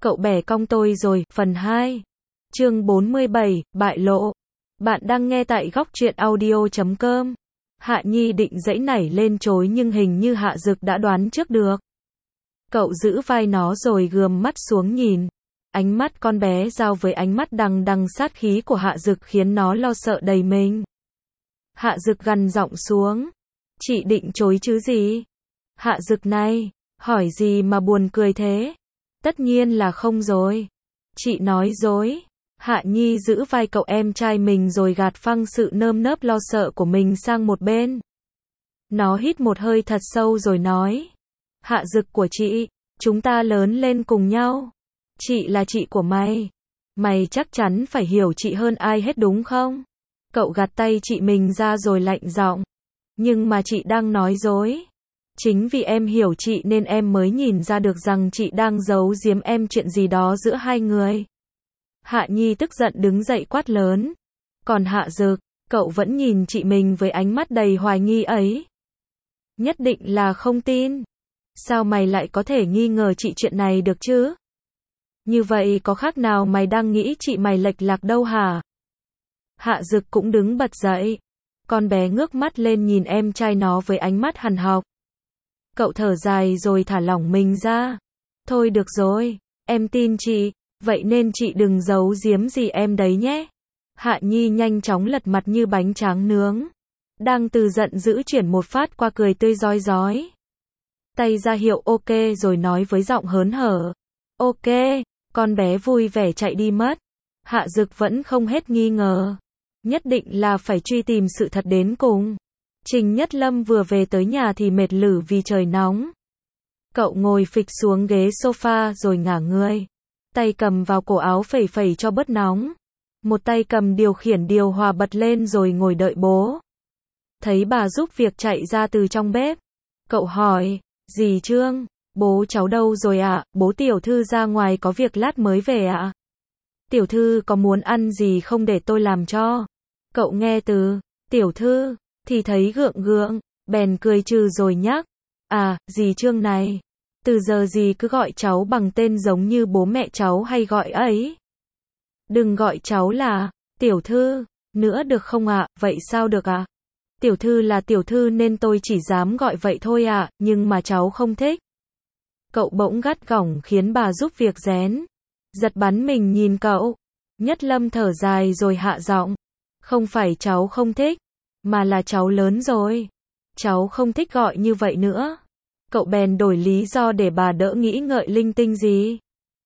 Cậu bẻ cong tôi rồi, phần 2. Chương 47, bại lộ. Bạn đang nghe tại góc truyện audio.com. Hạ Nhi định giãy nảy lên chối nhưng hình như Hạ Dực đã đoán trước được. Cậu giữ vai nó rồi gườm mắt xuống nhìn. Ánh mắt con bé giao với ánh mắt đằng đằng sát khí của Hạ Dực khiến nó lo sợ đầy mình. Hạ Dực gằn giọng xuống. Chị định chối chứ gì? Hạ Dực này, hỏi gì mà buồn cười thế? Tất nhiên là không rồi. Chị nói dối. Hạ Nhi giữ vai cậu em trai mình rồi gạt phăng sự nơm nớp lo sợ của mình sang một bên. Nó hít một hơi thật sâu rồi nói. Hạ Dực của chị, chúng ta lớn lên cùng nhau. Chị là chị của mày. Mày chắc chắn phải hiểu chị hơn ai hết đúng không? Cậu gạt tay chị mình ra rồi lạnh giọng. Nhưng mà chị đang nói dối. Chính vì em hiểu chị nên em mới nhìn ra được rằng chị đang giấu giếm em chuyện gì đó giữa hai người. Hạ Nhi tức giận đứng dậy quát lớn. Còn Hạ Dực, cậu vẫn nhìn chị mình với ánh mắt đầy hoài nghi ấy. Nhất định là không tin. Sao mày lại có thể nghi ngờ chị chuyện này được chứ? Như vậy có khác nào mày đang nghĩ chị mày lệch lạc đâu hả? Hạ Dực cũng đứng bật dậy. Con bé ngước mắt lên nhìn em trai nó với ánh mắt hằn học. Cậu thở dài rồi thả lỏng mình ra. Thôi được rồi, em tin chị, vậy nên chị đừng giấu giếm gì em đấy nhé. Hạ Nhi nhanh chóng lật mặt như bánh tráng nướng. Đang từ giận dữ chuyển một phát qua cười tươi rói rói. Tay ra hiệu ok rồi nói với giọng hớn hở. Ok, con bé vui vẻ chạy đi mất. Hạ Dực vẫn không hết nghi ngờ. Nhất định là phải truy tìm sự thật đến cùng. Trình Nhất Lâm vừa về tới nhà thì mệt lử vì trời nóng. Cậu ngồi phịch xuống ghế sofa rồi ngả người. Tay cầm vào cổ áo phẩy phẩy cho bớt nóng. Một tay cầm điều khiển điều hòa bật lên rồi ngồi đợi bố. Thấy bà giúp việc chạy ra từ trong bếp. Cậu hỏi, dì Trương, bố cháu đâu rồi ạ? Bố tiểu thư ra ngoài có việc lát mới về ạ. Tiểu thư có muốn ăn gì không để tôi làm cho? Cậu nghe từ tiểu thư thì thấy gượng gượng, bèn cười trừ rồi nhắc. À, dì Trương này, từ giờ dì cứ gọi cháu bằng tên giống như bố mẹ cháu hay gọi ấy. Đừng gọi cháu là tiểu thư nữa được không ạ? Vậy sao được ạ? Tiểu thư là tiểu thư nên tôi chỉ dám gọi vậy thôi ạ, nhưng mà cháu không thích. Cậu bỗng gắt gỏng khiến bà giúp việc rén. Giật bắn mình nhìn cậu. Nhất Lâm thở dài rồi hạ giọng. Không phải cháu không thích, mà là cháu lớn rồi. Cháu không thích gọi như vậy nữa. Cậu bèn đổi lý do để bà đỡ nghĩ ngợi linh tinh gì.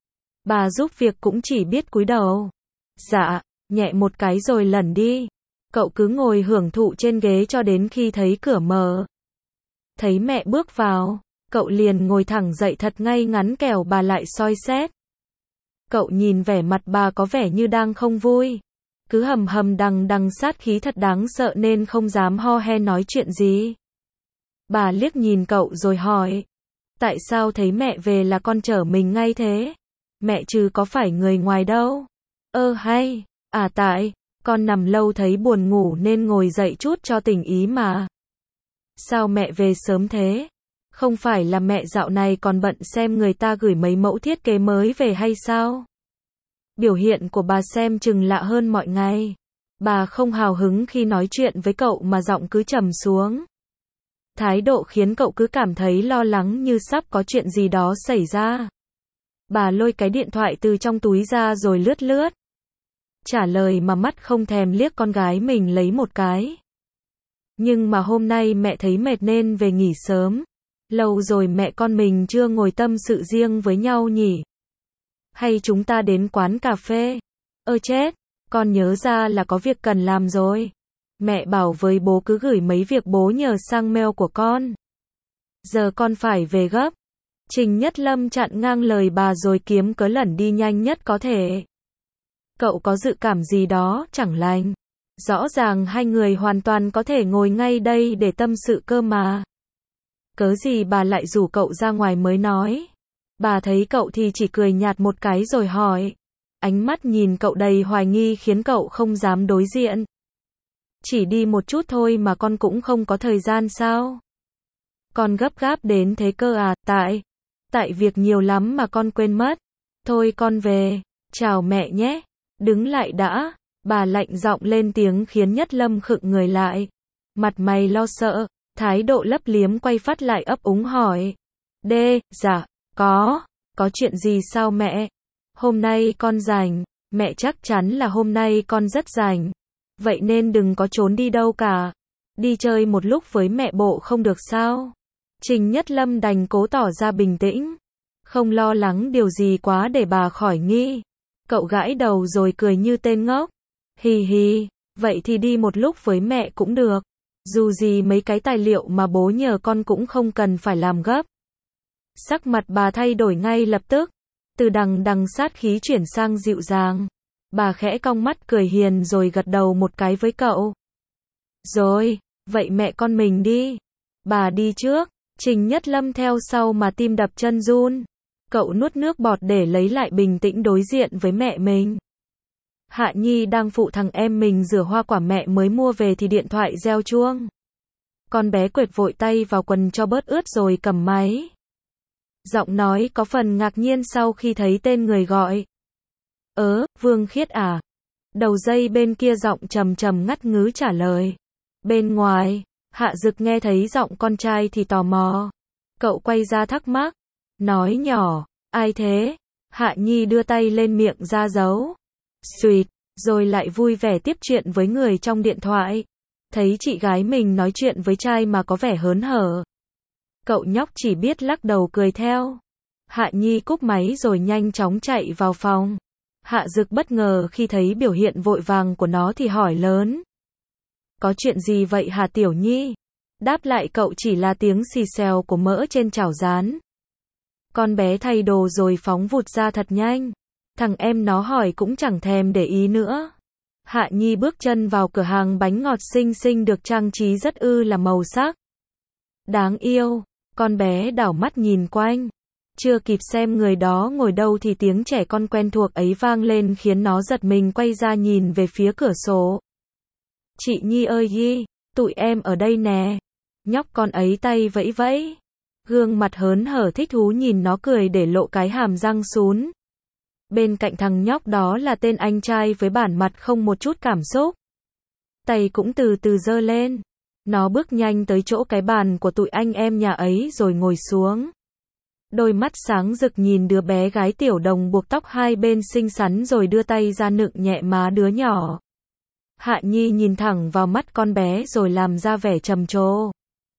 Bà giúp việc cũng chỉ biết cúi đầu. Dạ, nhẹ một cái rồi lẩn đi. Cậu cứ ngồi hưởng thụ trên ghế cho đến khi thấy cửa mở. Thấy mẹ bước vào, cậu liền ngồi thẳng dậy thật ngay ngắn kẻo bà lại soi xét. Cậu nhìn vẻ mặt bà có vẻ như đang không vui. Cứ hầm hầm đằng đằng sát khí thật đáng sợ nên không dám ho he nói chuyện gì. Bà liếc nhìn cậu rồi hỏi. Tại sao thấy mẹ về là con chở mình ngay thế? Mẹ chứ có phải người ngoài đâu. Hay, tại, con nằm lâu thấy buồn ngủ nên ngồi dậy chút cho tỉnh ý mà. Sao mẹ về sớm thế? Không phải là mẹ dạo này còn bận xem người ta gửi mấy mẫu thiết kế mới về hay sao? Biểu hiện của bà xem chừng lạ hơn mọi ngày. Bà không hào hứng khi nói chuyện với cậu mà giọng cứ trầm xuống. Thái độ khiến cậu cứ cảm thấy lo lắng như sắp có chuyện gì đó xảy ra. Bà lôi cái điện thoại từ trong túi ra rồi lướt lướt. Trả lời mà mắt không thèm liếc con gái mình lấy một cái. Nhưng mà hôm nay mẹ thấy mệt nên về nghỉ sớm. Lâu rồi mẹ con mình chưa ngồi tâm sự riêng với nhau nhỉ? Hay chúng ta đến quán cà phê? Chết, con nhớ ra là có việc cần làm rồi. Mẹ bảo với bố cứ gửi mấy việc bố nhờ sang mail của con. Giờ con phải về gấp. Trình Nhất Lâm chặn ngang lời bà rồi kiếm cớ lẩn đi nhanh nhất có thể. Cậu có dự cảm gì đó chẳng lành. Rõ ràng hai người hoàn toàn có thể ngồi ngay đây để tâm sự cơ mà. Cớ gì bà lại rủ cậu ra ngoài mới nói. Bà thấy cậu thì chỉ cười nhạt một cái rồi hỏi. Ánh mắt nhìn cậu đầy hoài nghi khiến cậu không dám đối diện. Chỉ đi một chút thôi mà con cũng không có thời gian sao? Con gấp gáp đến thế cơ à? Tại việc nhiều lắm mà con quên mất. Thôi con về, chào mẹ nhé. Đứng lại đã, bà lạnh giọng lên tiếng khiến Nhất Lâm khựng người lại. Mặt mày lo sợ, thái độ lấp liếm quay phát lại ấp úng hỏi. Dạ, có chuyện gì sao mẹ? Hôm nay con rảnh, mẹ chắc chắn là hôm nay con rất rảnh. Vậy nên đừng có trốn đi đâu cả. Đi chơi một lúc với mẹ bộ không được sao? Trình Nhất Lâm đành cố tỏ ra bình tĩnh, không lo lắng điều gì quá để bà khỏi nghi. Cậu gãi đầu rồi cười như tên ngốc. Hì, vậy thì đi một lúc với mẹ cũng được. Dù gì mấy cái tài liệu mà bố nhờ con cũng không cần phải làm gấp. Sắc mặt bà thay đổi ngay lập tức, từ đằng sát khí chuyển sang dịu dàng. Bà khẽ cong mắt cười hiền rồi gật đầu một cái với cậu. Rồi, vậy mẹ con mình đi. Bà đi trước, Trình Nhất Lâm theo sau mà tim đập chân run. Cậu nuốt nước bọt để lấy lại bình tĩnh đối diện với mẹ mình. Hạ Nhi đang phụ thằng em mình rửa hoa quả mẹ mới mua về thì điện thoại reo chuông. Con bé quệt vội tay vào quần cho bớt ướt rồi cầm máy. Giọng nói có phần ngạc nhiên sau khi thấy tên người gọi. Vương Khiết à? Đầu dây bên kia giọng trầm trầm ngắt ngứ trả lời. Bên ngoài, Hạ Dực nghe thấy giọng con trai thì tò mò. Cậu quay ra thắc mắc, nói nhỏ, ai thế? Hạ Nhi đưa tay lên miệng ra dấu. Xuyệt, rồi lại vui vẻ tiếp chuyện với người trong điện thoại. Thấy chị gái mình nói chuyện với trai mà có vẻ hớn hở. Cậu nhóc chỉ biết lắc đầu cười theo. Hạ Nhi cúp máy rồi nhanh chóng chạy vào phòng. Hạ Dực bất ngờ khi thấy biểu hiện vội vàng của nó thì hỏi lớn. Có chuyện gì vậy hả Tiểu Nhi? Đáp lại cậu chỉ là tiếng xì xèo của mỡ trên chảo rán. Con bé thay đồ rồi phóng vụt ra thật nhanh. Thằng em nó hỏi cũng chẳng thèm để ý nữa. Hạ Nhi bước chân vào cửa hàng bánh ngọt xinh xinh được trang trí rất là màu sắc. Đáng yêu, con bé đảo mắt nhìn quanh. Chưa kịp xem người đó ngồi đâu thì tiếng trẻ con quen thuộc ấy vang lên khiến nó giật mình quay ra nhìn về phía cửa sổ. Chị Nhi ơi Nhi, tụi em ở đây nè. Nhóc con ấy tay vẫy vẫy. Gương mặt hớn hở thích thú nhìn nó cười để lộ cái hàm răng sún. Bên cạnh thằng nhóc đó là tên anh trai với bản mặt không một chút cảm xúc. Tay cũng từ từ giơ lên. Nó bước nhanh tới chỗ cái bàn của tụi anh em nhà ấy rồi ngồi xuống. Đôi mắt sáng rực nhìn đứa bé gái Tiểu Đồng buộc tóc hai bên xinh xắn rồi đưa tay ra nựng nhẹ má đứa nhỏ. Hạ Nhi nhìn thẳng vào mắt con bé rồi làm ra vẻ trầm trồ.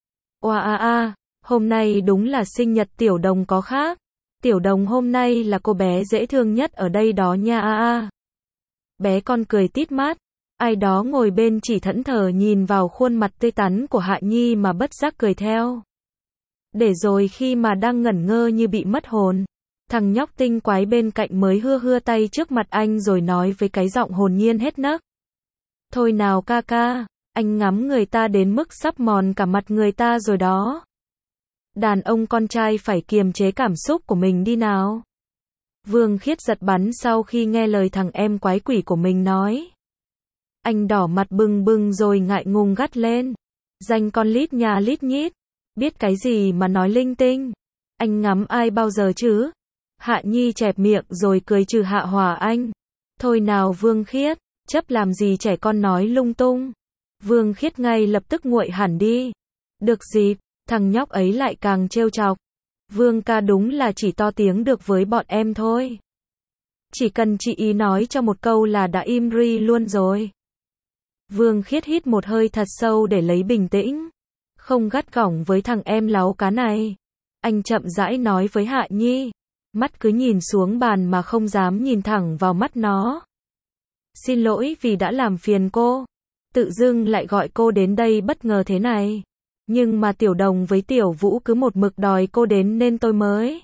Oa hôm nay đúng là sinh nhật Tiểu Đồng có khác. Tiểu Đồng hôm nay là cô bé dễ thương nhất ở đây đó nha. Bé con cười tít mắt. Ai đó ngồi bên chỉ thẫn thờ nhìn vào khuôn mặt tươi tắn của Hạ Nhi mà bất giác cười theo. Để rồi khi mà đang ngẩn ngơ như bị mất hồn, thằng nhóc tinh quái bên cạnh mới hưa tay trước mặt anh rồi nói với cái giọng hồn nhiên hết nấc. Thôi nào ca, anh ngắm người ta đến mức sắp mòn cả mặt người ta rồi đó. Đàn ông con trai phải kiềm chế cảm xúc của mình đi nào. Vương Khiết giật bắn sau khi nghe lời thằng em quái quỷ của mình nói. Anh đỏ mặt bừng rồi ngại ngùng gắt lên. Danh con lít nhà lít nhít. Biết cái gì mà nói linh tinh. Anh ngắm ai bao giờ chứ? Hạ Nhi chẹp miệng rồi cười trừ hạ hòa anh. Thôi nào Vương Khiết, chấp làm gì trẻ con nói lung tung. Vương Khiết ngay lập tức nguội hẳn đi. Được dịp, thằng nhóc ấy lại càng trêu chọc. Vương ca đúng là chỉ to tiếng được với bọn em thôi. Chỉ cần chị ý nói cho một câu là đã im ri luôn rồi. Vương Khiết hít một hơi thật sâu để lấy bình tĩnh. Không gắt gỏng với thằng em láu cá này. Anh chậm rãi nói với Hạ Nhi. Mắt cứ nhìn xuống bàn mà không dám nhìn thẳng vào mắt nó. Xin lỗi vì đã làm phiền cô. Tự dưng lại gọi cô đến đây bất ngờ thế này. Nhưng mà Tiểu Đồng với Tiểu Vũ cứ một mực đòi cô đến nên tôi mới.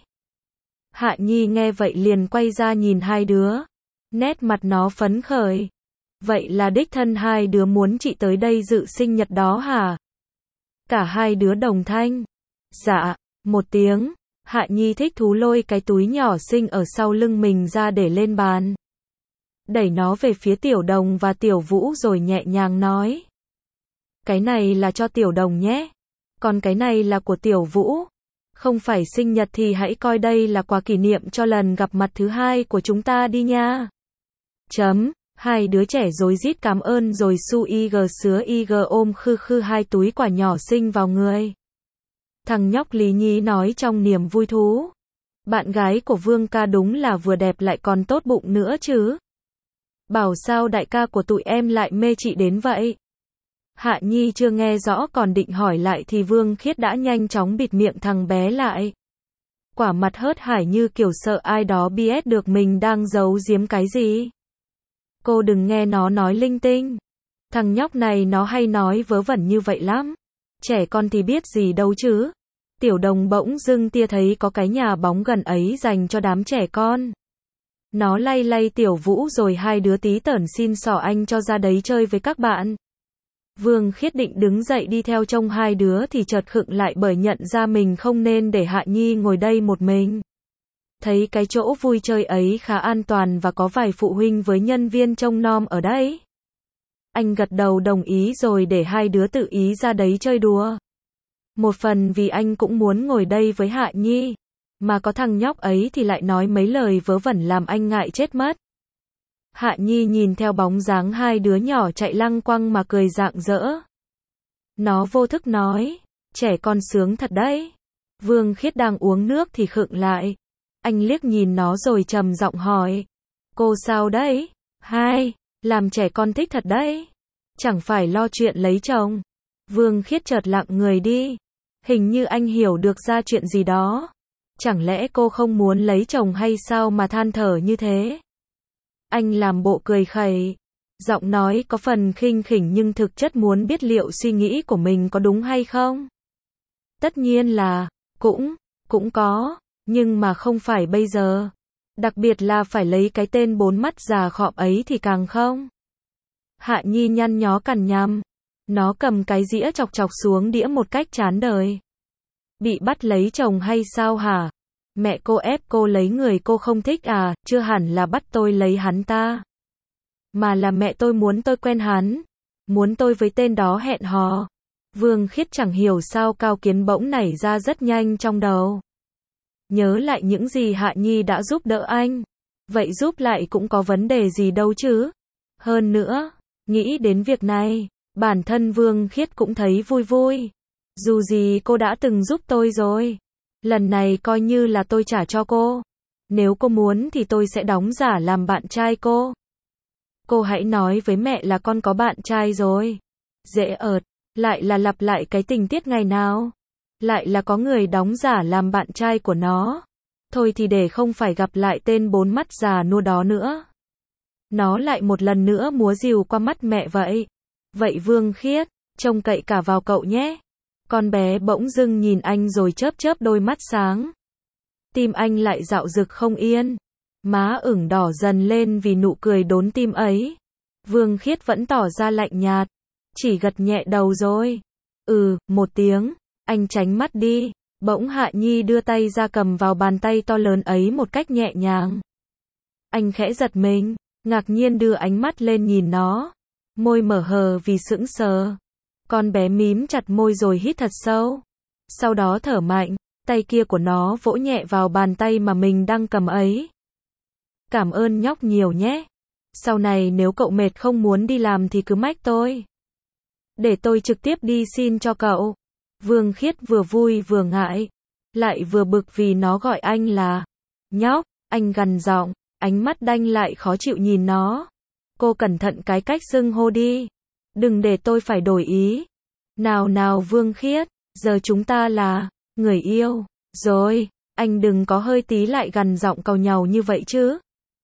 Hạ Nhi nghe vậy liền quay ra nhìn hai đứa. Nét mặt nó phấn khởi. Vậy là đích thân hai đứa muốn chị tới đây dự sinh nhật đó hả? Cả hai đứa đồng thanh. Dạ, một tiếng. Hạ Nhi thích thú lôi cái túi nhỏ xinh ở sau lưng mình ra để lên bàn. Đẩy nó về phía Tiểu Đồng và Tiểu Vũ rồi nhẹ nhàng nói. Cái này là cho Tiểu Đồng nhé. Còn cái này là của Tiểu Vũ. Không phải sinh nhật thì hãy coi đây là quà kỷ niệm cho lần gặp mặt thứ hai của chúng ta đi nha. Hai đứa trẻ rối rít cảm ơn rồi su ig sứa ig ôm khư khư hai túi quà nhỏ xinh vào người. Thằng nhóc Lý Nhí nói trong niềm vui thú. Bạn gái của Vương ca đúng là vừa đẹp lại còn tốt bụng nữa chứ. Bảo sao đại ca của tụi em lại mê chị đến vậy? Hạ Nhi chưa nghe rõ còn định hỏi lại thì Vương Khiết đã nhanh chóng bịt miệng thằng bé lại. Quả mặt hớt hải như kiểu sợ ai đó biết được mình đang giấu giếm cái gì. Cô đừng nghe nó nói linh tinh. Thằng nhóc này nó hay nói vớ vẩn như vậy lắm. Trẻ con thì biết gì đâu chứ. Tiểu Đồng bỗng dưng tia thấy có cái nhà bóng gần ấy dành cho đám trẻ con. Nó lay lay Tiểu Vũ rồi hai đứa tí tởn xin xỏ anh cho ra đấy chơi với các bạn. Vương Khiết định đứng dậy đi theo trông hai đứa thì chợt khựng lại bởi nhận ra mình không nên để Hạ Nhi ngồi đây một mình. Thấy cái chỗ vui chơi ấy khá an toàn và có vài phụ huynh với nhân viên trông nom ở đấy. Anh gật đầu đồng ý rồi để hai đứa tự ý ra đấy chơi đùa. Một phần vì anh cũng muốn ngồi đây với Hạ Nhi, mà có thằng nhóc ấy thì lại nói mấy lời vớ vẩn làm anh ngại chết mất. Hạ Nhi nhìn theo bóng dáng hai đứa nhỏ chạy lăng quăng mà cười rạng rỡ. Nó vô thức nói, trẻ con sướng thật đấy. Vương Khiết đang uống nước thì khựng lại. Anh liếc nhìn nó rồi trầm giọng hỏi, cô sao đấy? Hai, làm trẻ con thích thật đấy. Chẳng phải lo chuyện lấy chồng. Vương Khiết chợt lặng người đi. Hình như anh hiểu được ra chuyện gì đó. Chẳng lẽ cô không muốn lấy chồng hay sao mà than thở như thế? Anh làm bộ cười khẩy. Giọng nói có phần khinh khỉnh nhưng thực chất muốn biết liệu suy nghĩ của mình có đúng hay không. Tất nhiên là, cũng có, nhưng mà không phải bây giờ. Đặc biệt là phải lấy cái tên bốn mắt già khọm ấy thì càng không. Hạ Nhi nhăn nhó cằn nhằm. Nó cầm cái dĩa chọc chọc xuống đĩa một cách chán đời. Bị bắt lấy chồng hay sao hả? Mẹ cô ép cô lấy người cô không thích à? Chưa hẳn là bắt tôi lấy hắn ta. Mà là mẹ tôi muốn tôi quen hắn. Muốn tôi với tên đó hẹn hò. Vương Khiết chẳng hiểu sao cao kiến bỗng nảy ra rất nhanh trong đầu. Nhớ lại những gì Hạ Nhi đã giúp đỡ anh. Vậy giúp lại cũng có vấn đề gì đâu chứ? Hơn nữa, nghĩ đến việc này, bản thân Vương Khiết cũng thấy vui vui. Dù gì cô đã từng giúp tôi rồi. Lần này coi như là tôi trả cho cô. Nếu cô muốn thì tôi sẽ đóng giả làm bạn trai cô. Cô hãy nói với mẹ là con có bạn trai rồi. Dễ ợt, lại là lặp lại cái tình tiết ngày nào. Lại là có người đóng giả làm bạn trai của nó. Thôi thì để không phải gặp lại tên bốn mắt già nua đó nữa. Nó lại một lần nữa múa rìu qua mắt mẹ vậy. Vậy Vương Khiết, trông cậy cả vào cậu nhé. Con bé bỗng dưng nhìn anh rồi chớp chớp đôi mắt sáng. Tim anh lại dạo dực không yên. Má ửng đỏ dần lên vì nụ cười đốn tim ấy. Vương Khiết vẫn tỏ ra lạnh nhạt. Chỉ gật nhẹ đầu rồi. Một tiếng. Anh tránh mắt đi. Bỗng Hạ Nhi đưa tay ra cầm vào bàn tay to lớn ấy một cách nhẹ nhàng. Anh khẽ giật mình. Ngạc nhiên đưa ánh mắt lên nhìn nó. Môi mở hờ vì sững sờ. Con bé mím chặt môi rồi hít thật sâu. Sau đó thở mạnh. Tay kia của nó vỗ nhẹ vào bàn tay mà mình đang cầm ấy. Cảm ơn nhóc nhiều nhé. Sau này nếu cậu mệt không muốn đi làm thì cứ mách tôi. Để tôi trực tiếp đi xin cho cậu. Vương Khiết vừa vui vừa ngại. Lại vừa bực vì nó gọi anh là nhóc. Anh gằn giọng. Ánh mắt đanh lại khó chịu nhìn nó. Cô cẩn thận cái cách xưng hô đi. Đừng để tôi phải đổi ý. Nào Vương Khiết. Giờ chúng ta là người yêu. Rồi. Anh đừng có hơi tí lại gằn giọng càu nhàu như vậy chứ.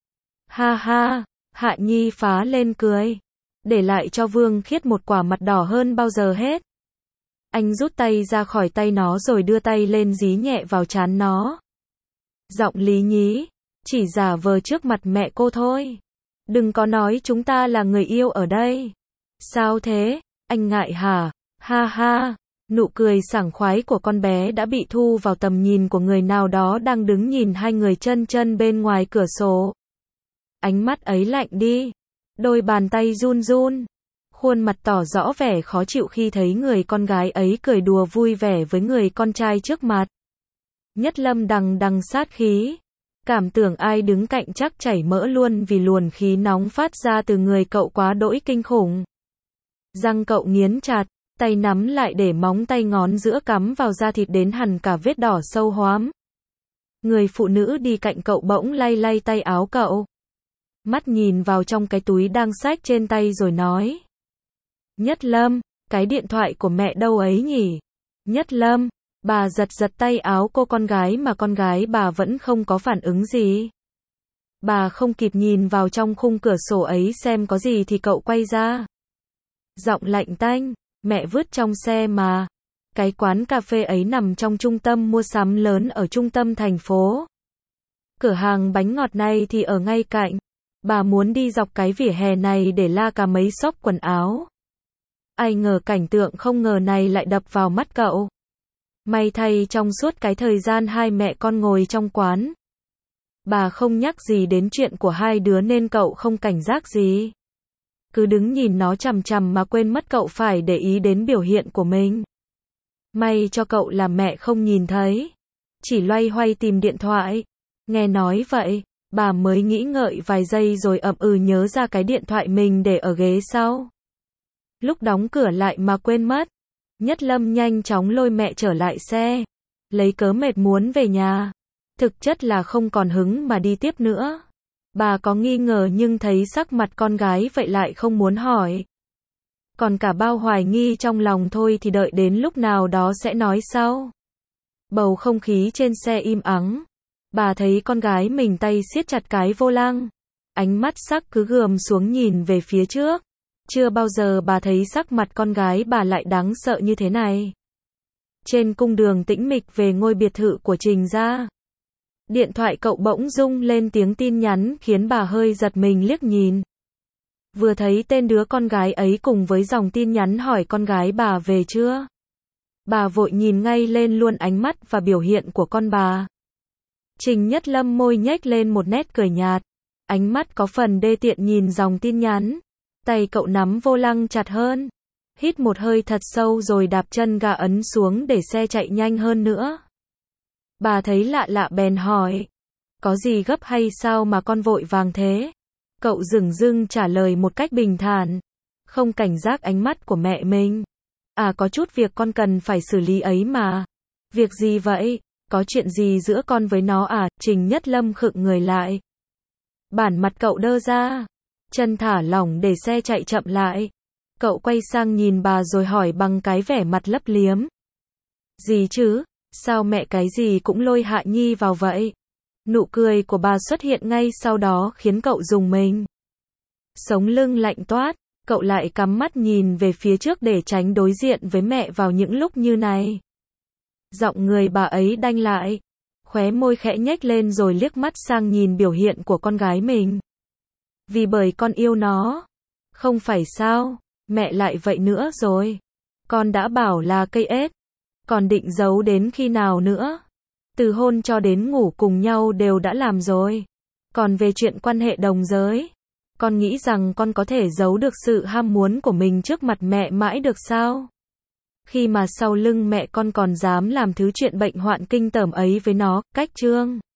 Ha ha. Hạ Nhi phá lên cười. Để lại cho Vương Khiết một quả mặt đỏ hơn bao giờ hết. Anh rút tay ra khỏi tay nó rồi đưa tay lên dí nhẹ vào trán nó. Giọng Lý Nhí. Chỉ giả vờ trước mặt mẹ cô thôi. Đừng có nói chúng ta là người yêu ở đây. Sao thế? Anh ngại hả? Ha ha. Nụ cười sảng khoái của con bé đã bị thu vào tầm nhìn của người nào đó đang đứng nhìn hai người chân bên ngoài cửa sổ. Ánh mắt ấy lạnh đi. Đôi bàn tay run run. Khuôn mặt tỏ rõ vẻ khó chịu khi thấy người con gái ấy cười đùa vui vẻ với người con trai trước mặt. Nhất Lâm đằng đằng sát khí. Cảm tưởng ai đứng cạnh chắc chảy mỡ luôn vì luồng khí nóng phát ra từ người cậu quá đỗi kinh khủng. Răng cậu nghiến chặt, tay nắm lại để móng tay ngón giữa cắm vào da thịt đến hằn cả vết đỏ sâu hoắm. Người phụ nữ đi cạnh cậu bỗng lay lay tay áo cậu. Mắt nhìn vào trong cái túi đang xách trên tay rồi nói. Nhất Lâm, cái điện thoại của mẹ đâu ấy nhỉ? Nhất Lâm, bà giật giật tay áo cô con gái mà con gái bà vẫn không có phản ứng gì. Bà không kịp nhìn vào trong khung cửa sổ ấy xem có gì thì cậu quay ra. Giọng lạnh tanh, mẹ vứt trong xe mà. Cái quán cà phê ấy nằm trong trung tâm mua sắm lớn ở trung tâm thành phố. Cửa hàng bánh ngọt này thì ở ngay cạnh. Bà muốn đi dọc cái vỉa hè này để la cả mấy shop quần áo. Ai ngờ cảnh tượng không ngờ này lại đập vào mắt cậu. May thay trong suốt cái thời gian hai mẹ con ngồi trong quán, bà không nhắc gì đến chuyện của hai đứa nên cậu không cảnh giác gì. Cứ đứng nhìn nó chằm chằm mà quên mất cậu phải để ý đến biểu hiện của mình. May cho cậu là mẹ không nhìn thấy. Chỉ loay hoay tìm điện thoại. Nghe nói vậy, bà mới nghĩ ngợi vài giây rồi ậm nhớ ra cái điện thoại mình để ở ghế sau. Lúc đóng cửa lại mà quên mất. Nhất Lâm nhanh chóng lôi mẹ trở lại xe. Lấy cớ mệt muốn về nhà. Thực chất là không còn hứng mà đi tiếp nữa. Bà có nghi ngờ nhưng thấy sắc mặt con gái vậy lại không muốn hỏi. Còn cả bao hoài nghi trong lòng thôi thì đợi đến lúc nào đó sẽ nói sau. Bầu không khí trên xe im ắng. Bà thấy con gái mình tay siết chặt cái vô lăng. Ánh mắt sắc cứ gườm xuống nhìn về phía trước. Chưa bao giờ bà thấy sắc mặt con gái bà lại đáng sợ như thế này. Trên cung đường tĩnh mịch về ngôi biệt thự của Trình gia. Điện thoại cậu bỗng rung lên tiếng tin nhắn khiến bà hơi giật mình liếc nhìn. Vừa thấy tên đứa con gái ấy cùng với dòng tin nhắn hỏi con gái bà về chưa. Bà vội nhìn ngay lên luôn ánh mắt và biểu hiện của con bà. Trình Nhất Lâm môi nhếch lên một nét cười nhạt. Ánh mắt có phần đê tiện nhìn dòng tin nhắn. Tay cậu nắm vô lăng chặt hơn. Hít một hơi thật sâu rồi đạp chân ga ấn xuống để xe chạy nhanh hơn nữa. Bà thấy lạ lạ bèn hỏi. Có gì gấp hay sao mà con vội vàng thế? Cậu dửng dưng trả lời một cách bình thản. Không cảnh giác ánh mắt của mẹ mình. À có chút việc con cần phải xử lý ấy mà. Việc gì vậy? Có chuyện gì giữa con với nó à? Trình Nhất Lâm khựng người lại. Bản mặt cậu đơ ra. Chân thả lỏng để xe chạy chậm lại. Cậu quay sang nhìn bà rồi hỏi bằng cái vẻ mặt lấp liếm. Gì chứ? Sao mẹ cái gì cũng lôi Hạ Nhi vào vậy? Nụ cười của bà xuất hiện ngay sau đó khiến cậu rùng mình. Sống lưng lạnh toát, cậu lại cắm mắt nhìn về phía trước để tránh đối diện với mẹ vào những lúc như này. Giọng người bà ấy đanh lại, khóe môi khẽ nhếch lên rồi liếc mắt sang nhìn biểu hiện của con gái mình. Vì bởi con yêu nó. Không phải sao, mẹ lại vậy nữa rồi. Con đã bảo là cây ếch. Còn định giấu đến khi nào nữa? Từ hôn cho đến ngủ cùng nhau đều đã làm rồi. Còn về chuyện quan hệ đồng giới, con nghĩ rằng con có thể giấu được sự ham muốn của mình trước mặt mẹ mãi được sao? Khi mà sau lưng mẹ con còn dám làm thứ chuyện bệnh hoạn kinh tởm ấy với nó, cách chương.